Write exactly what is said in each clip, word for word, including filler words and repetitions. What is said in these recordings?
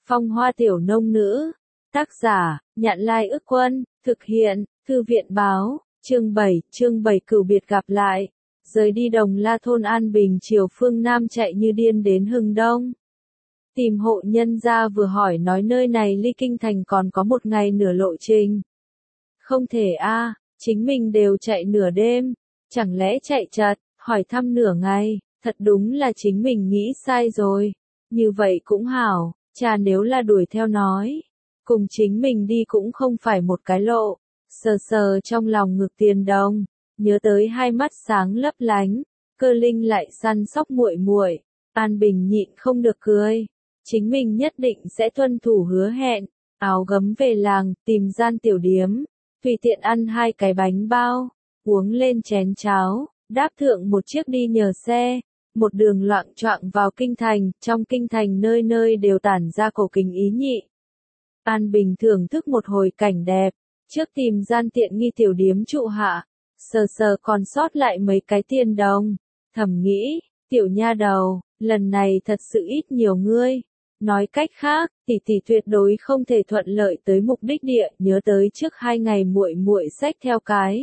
Phong hoa tiểu nông nữ. Tác giả, Nhạn Lai Ức Quân, thực hiện, Thư viện Báo, chương bảy, chương bảy cửu biệt gặp lại. Rời đi Đồng La thôn An Bình chiều phương Nam chạy như điên đến Hưng Đông. Tìm hộ nhân gia vừa hỏi nói nơi này ly kinh thành còn có một ngày nửa lộ trình. Không thể a, chính mình đều chạy nửa đêm, chẳng lẽ chạy chật, hỏi thăm nửa ngày, thật đúng là chính mình nghĩ sai rồi. Như vậy cũng hảo, cha nếu là đuổi theo nói, cùng chính mình đi cũng không phải một cái lộ. Sờ sờ trong lòng ngực Tiền Đồng, nhớ tới hai mắt sáng lấp lánh, Cơ Linh lại săn sóc muội muội, An Bình nhịn không được cười. Chính mình nhất định sẽ tuân thủ hứa hẹn, áo gấm về làng, tìm gian tiểu điếm, tùy tiện ăn hai cái bánh bao, uống lên chén cháo, đáp thượng một chiếc đi nhờ xe, một đường loạng choạng vào kinh thành, trong kinh thành nơi nơi đều tản ra cổ kính ý nhị. An Bình thưởng thức một hồi cảnh đẹp, trước tìm gian tiện nghi tiểu điếm trụ hạ, sờ sờ còn sót lại mấy cái tiền đồng, thầm nghĩ, tiểu nha đầu, lần này thật sự ít nhiều ngươi. Nói cách khác, tỷ tỷ tuyệt đối không thể thuận lợi tới mục đích địa, nhớ tới trước hai ngày muội muội xách theo cái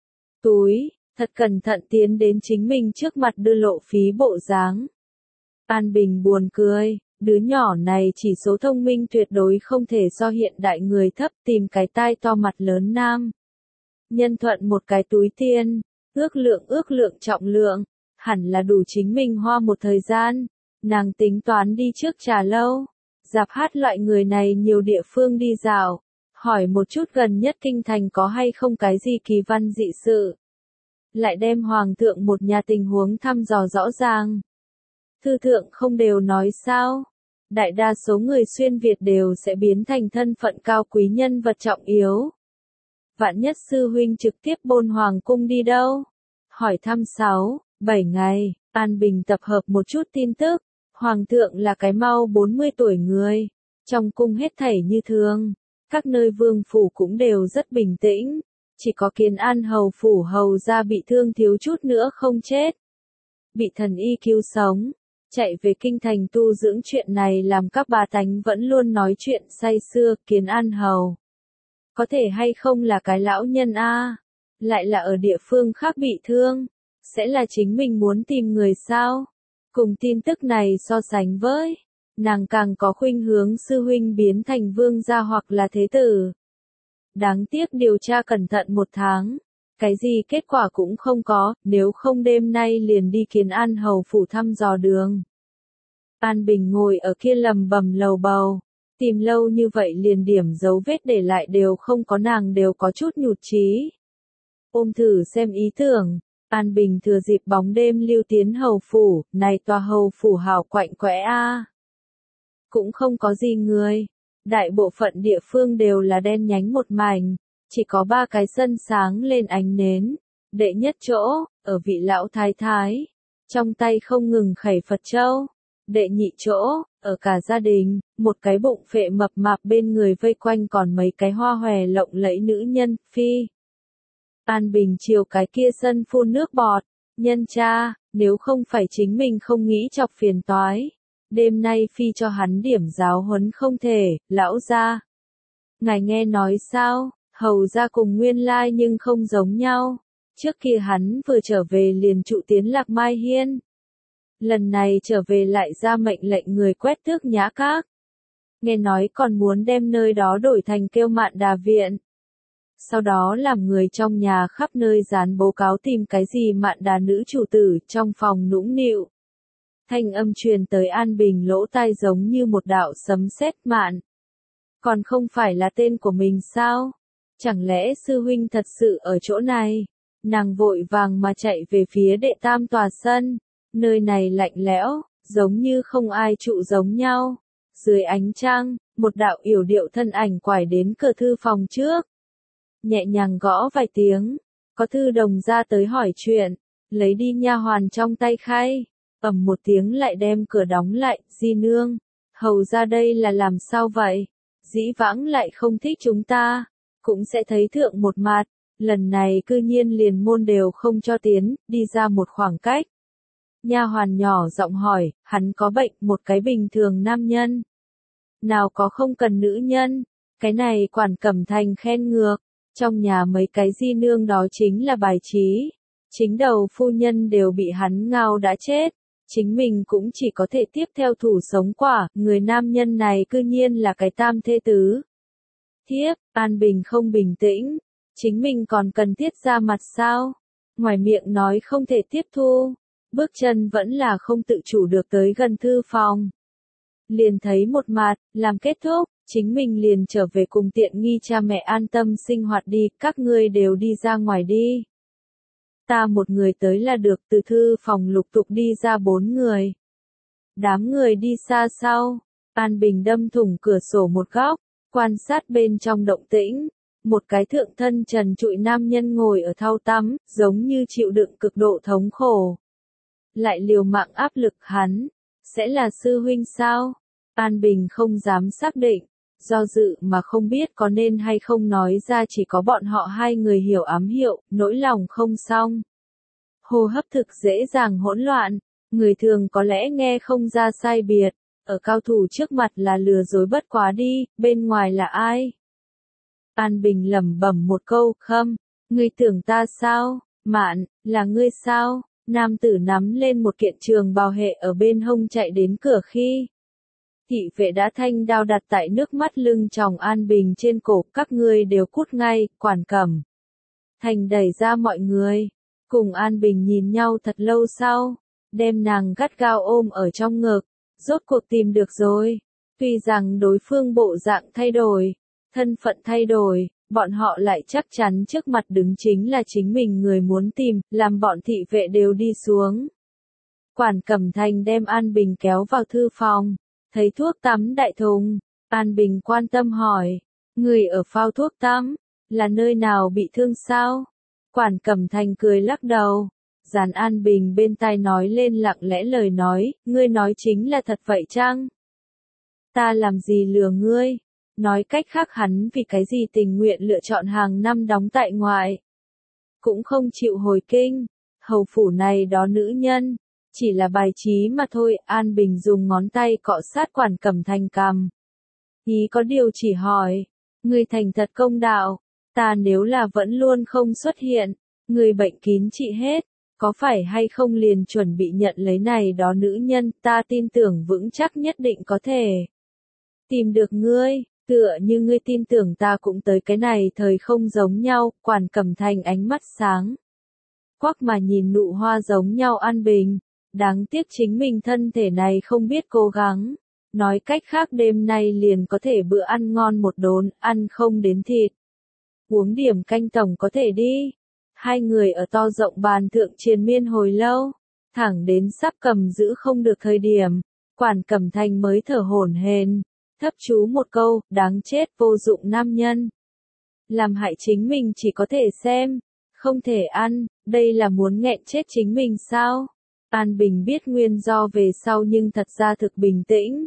túi, thật cẩn thận tiến đến chính mình trước mặt đưa lộ phí bộ dáng. An Bình buồn cười, đứa nhỏ này chỉ số thông minh tuyệt đối không thể so hiện đại người thấp, tìm cái tai to mặt lớn nam. Nhân thuận một cái túi tiền, ước lượng ước lượng trọng lượng, hẳn là đủ chính mình hoa một thời gian. Nàng tính toán đi trước trà lâu, dạp hát loại người này nhiều địa phương đi dạo, hỏi một chút gần nhất kinh thành có hay không cái gì kỳ văn dị sự. Lại đem hoàng thượng một nhà tình huống thăm dò rõ ràng. Thư thượng không đều nói sao, đại đa số người xuyên Việt đều sẽ biến thành thân phận cao quý nhân vật trọng yếu. Vạn nhất sư huynh trực tiếp bôn hoàng cung đi đâu? Hỏi thăm sáu, bảy ngày, An Bình tập hợp một chút tin tức. Hoàng thượng là cái mau bốn mươi tuổi người, trong cung hết thảy như thường, các nơi vương phủ cũng đều rất bình tĩnh, chỉ có Kiến An hầu phủ hầu ra bị thương thiếu chút nữa không chết. Bị thần y cứu sống, chạy về kinh thành tu dưỡng chuyện này làm các bà tánh vẫn luôn nói chuyện say sưa. Kiến An hầu, có thể hay không là cái lão nhân a, lại là ở địa phương khác bị thương, sẽ là chính mình muốn tìm người sao? Cùng tin tức này so sánh với, nàng càng có khuynh hướng sư huynh biến thành vương gia hoặc là thế tử. Đáng tiếc điều tra cẩn thận một tháng, cái gì kết quả cũng không có, nếu không đêm nay liền đi Kiến An hầu phủ thăm dò đường. An Bình ngồi ở kia lầm bầm lầu bầu, tìm lâu như vậy liền điểm dấu vết để lại đều không có, nàng đều có chút nhụt chí. Ôm thử xem ý tưởng. An Bình thừa dịp bóng đêm lưu tiến hầu phủ, này tòa hầu phủ hào quạnh quẽ a. Cũng không có gì người, đại bộ phận địa phương đều là đen nhánh một mảnh, chỉ có ba cái sân sáng lên ánh nến. Đệ nhất chỗ, ở vị lão thái thái, trong tay không ngừng khẩy Phật châu. Đệ nhị chỗ, ở cả gia đình, một cái bụng phệ mập mạp bên người vây quanh còn mấy cái hoa hòe lộng lẫy nữ nhân, phi. An Bình chiều cái kia sân phun nước bọt, nhân cha, nếu không phải chính mình không nghĩ chọc phiền toái, đêm nay phi cho hắn điểm giáo huấn không thể. Lão gia, ngài nghe nói sao, hầu gia cùng nguyên lai nhưng không giống nhau, trước kia hắn vừa trở về liền trụ tiến Lạc Mai Hiên, lần này trở về lại ra mệnh lệnh người quét tước nhã các, nghe nói còn muốn đem nơi đó đổi thành Kêu Mạn Đà viện. Sau đó làm người trong nhà khắp nơi dán báo cáo tìm cái gì Mạn Đà nữ chủ tử trong phòng nũng nịu. Thanh âm truyền tới An Bình lỗ tai giống như một đạo sấm sét. Mạn, còn không phải là tên của mình sao? Chẳng lẽ sư huynh thật sự ở chỗ này? Nàng vội vàng mà chạy về phía đệ tam tòa sân, nơi này lạnh lẽo, giống như không ai trụ giống nhau. Dưới ánh trăng, một đạo yểu điệu thân ảnh quải đến cửa thư phòng trước. Nhẹ nhàng gõ vài tiếng, có thư đồng ra tới hỏi chuyện, lấy đi nha hoàn trong tay khay, ầm một tiếng lại đem cửa đóng lại. Di nương, hầu ra đây là làm sao vậy? Dĩ vãng lại không thích chúng ta, cũng sẽ thấy thượng một mặt, lần này cư nhiên liền môn đều không cho tiến, đi ra một khoảng cách. Nha hoàn nhỏ giọng hỏi, hắn có bệnh? Một cái bình thường nam nhân. nào có không cần nữ nhân, cái này Quản Cẩm Thành khen ngược, trong nhà mấy cái di nương đó chính là bài trí, chính đầu phu nhân đều bị hắn ngao đã chết, chính mình cũng chỉ có thể tiếp theo thủ sống quả, người nam nhân này cư nhiên là cái tam thê tứ. Thiếp, An Bình không bình tĩnh, chính mình còn cần thiết ra mặt sao? Ngoài miệng nói không thể tiếp thu, bước chân vẫn là không tự chủ được tới gần thư phòng. Liền thấy một mặt, làm kết thúc, chính mình liền trở về cùng tiện nghi cha mẹ an tâm sinh hoạt đi, các ngươi đều đi ra ngoài đi. Ta một người tới là được, từ thư phòng lục tục đi ra bốn người. Đám người đi xa sau, An Bình đâm thủng cửa sổ một góc, quan sát bên trong động tĩnh. Một cái thượng thân trần trụi nam nhân ngồi ở thau tắm, giống như chịu đựng cực độ thống khổ. Lại liều mạng áp lực hắn, sẽ là sư huynh sao? An Bình không dám xác định, do dự mà không biết có nên hay không nói ra, chỉ có bọn họ hai người hiểu ám hiệu, nỗi lòng không xong. Hô hấp thực dễ dàng hỗn loạn, người thường có lẽ nghe không ra sai biệt, ở cao thủ trước mặt là lừa dối bất quá đi, bên ngoài là ai? An Bình lẩm bẩm một câu, Khâm, ngươi tưởng ta sao? Mạn, là ngươi sao? Nam tử nắm lên một kiện trường bào hệ ở bên hông chạy đến cửa khi. Thị vệ đã thanh đao đặt tại nước mắt lưng chồng An Bình trên cổ, các ngươi đều cút ngay, Quản Cẩm Thành đẩy ra mọi người, cùng An Bình nhìn nhau thật lâu sau, đem nàng gắt gao ôm ở trong ngực, rốt cuộc tìm được rồi, tuy rằng đối phương bộ dạng thay đổi, thân phận thay đổi, bọn họ lại chắc chắn trước mặt đứng chính là chính mình người muốn tìm, làm bọn thị vệ đều đi xuống. Quản Cẩm Thành đem An Bình kéo vào thư phòng, thấy thuốc tắm đại thùng, An Bình quan tâm hỏi, người ở phao thuốc tắm, là nơi nào bị thương sao? Quản Cẩm Thành cười lắc đầu, dàn An Bình bên tai nói lên lặng lẽ lời nói, ngươi nói chính là thật vậy chăng? Ta làm gì lừa ngươi? Nói cách khác hắn vì cái gì tình nguyện lựa chọn hàng năm đóng tại ngoại. Cũng không chịu hồi kinh, hầu phủ này đó nữ nhân, chỉ là bài trí mà thôi. An Bình dùng ngón tay cọ sát Quản Cẩm Thành cằm. Ý có điều chỉ hỏi, người thành thật công đạo, ta nếu là vẫn luôn không xuất hiện, người bệnh kín trị hết, có phải hay không liền chuẩn bị nhận lấy này đó nữ nhân, ta tin tưởng vững chắc nhất định có thể tìm được ngươi. Tựa như ngươi tin tưởng ta cũng tới cái này thời không giống nhau, Quản Cẩm Thành ánh mắt sáng. Quắc mà nhìn nụ hoa giống nhau An Bình, đáng tiếc chính mình thân thể này không biết cố gắng. Nói cách khác đêm nay liền có thể bữa ăn ngon một đốn, ăn không đến thịt. Uống điểm canh tổng có thể đi. Hai người ở to rộng bàn thượng triền miên hồi lâu, thẳng đến sắp cầm giữ không được thời điểm, Quản Cẩm Thành mới thở hổn hển. Thấp chú một câu, đáng chết vô dụng nam nhân. Làm hại chính mình chỉ có thể xem, không thể ăn, đây là muốn nghẹn chết chính mình sao? An Bình biết nguyên do về sau nhưng thật ra thực bình tĩnh.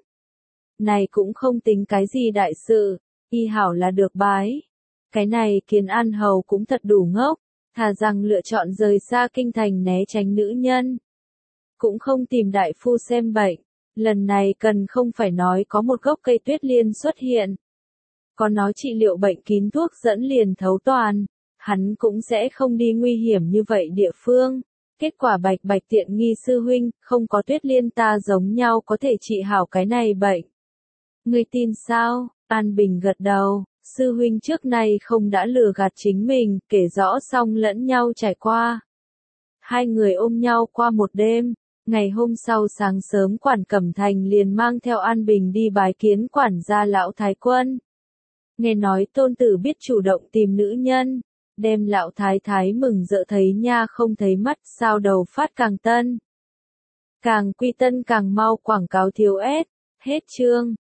Này cũng không tính cái gì đại sự, y hảo là được bái. Cái này Kiến An Hầu cũng thật đủ ngốc, thà rằng lựa chọn rời xa kinh thành né tránh nữ nhân. Cũng không tìm đại phu xem bệnh. Lần này cần không phải nói có một gốc cây tuyết liên xuất hiện. Có nó trị liệu bệnh kín thuốc dẫn liền thấu toàn, hắn cũng sẽ không đi nguy hiểm như vậy địa phương. Kết quả bạch bạch tiện nghi sư huynh, không có tuyết liên ta giống nhau có thể trị hảo cái này bệnh. Ngươi tin sao? An Bình gật đầu, sư huynh trước nay không đã lừa gạt chính mình, kể rõ xong lẫn nhau trải qua. Hai người ôm nhau qua một đêm. Ngày hôm sau sáng sớm Quản Cẩm Thành liền mang theo An Bình đi bái kiến quản gia lão thái quân. Nghe nói tôn tử biết chủ động tìm nữ nhân, đem lão thái thái mừng rỡ thấy nha không thấy mắt, sao đầu phát càng tân. Càng quy tân càng mau, quảng cáo thiếu ép, hết chương.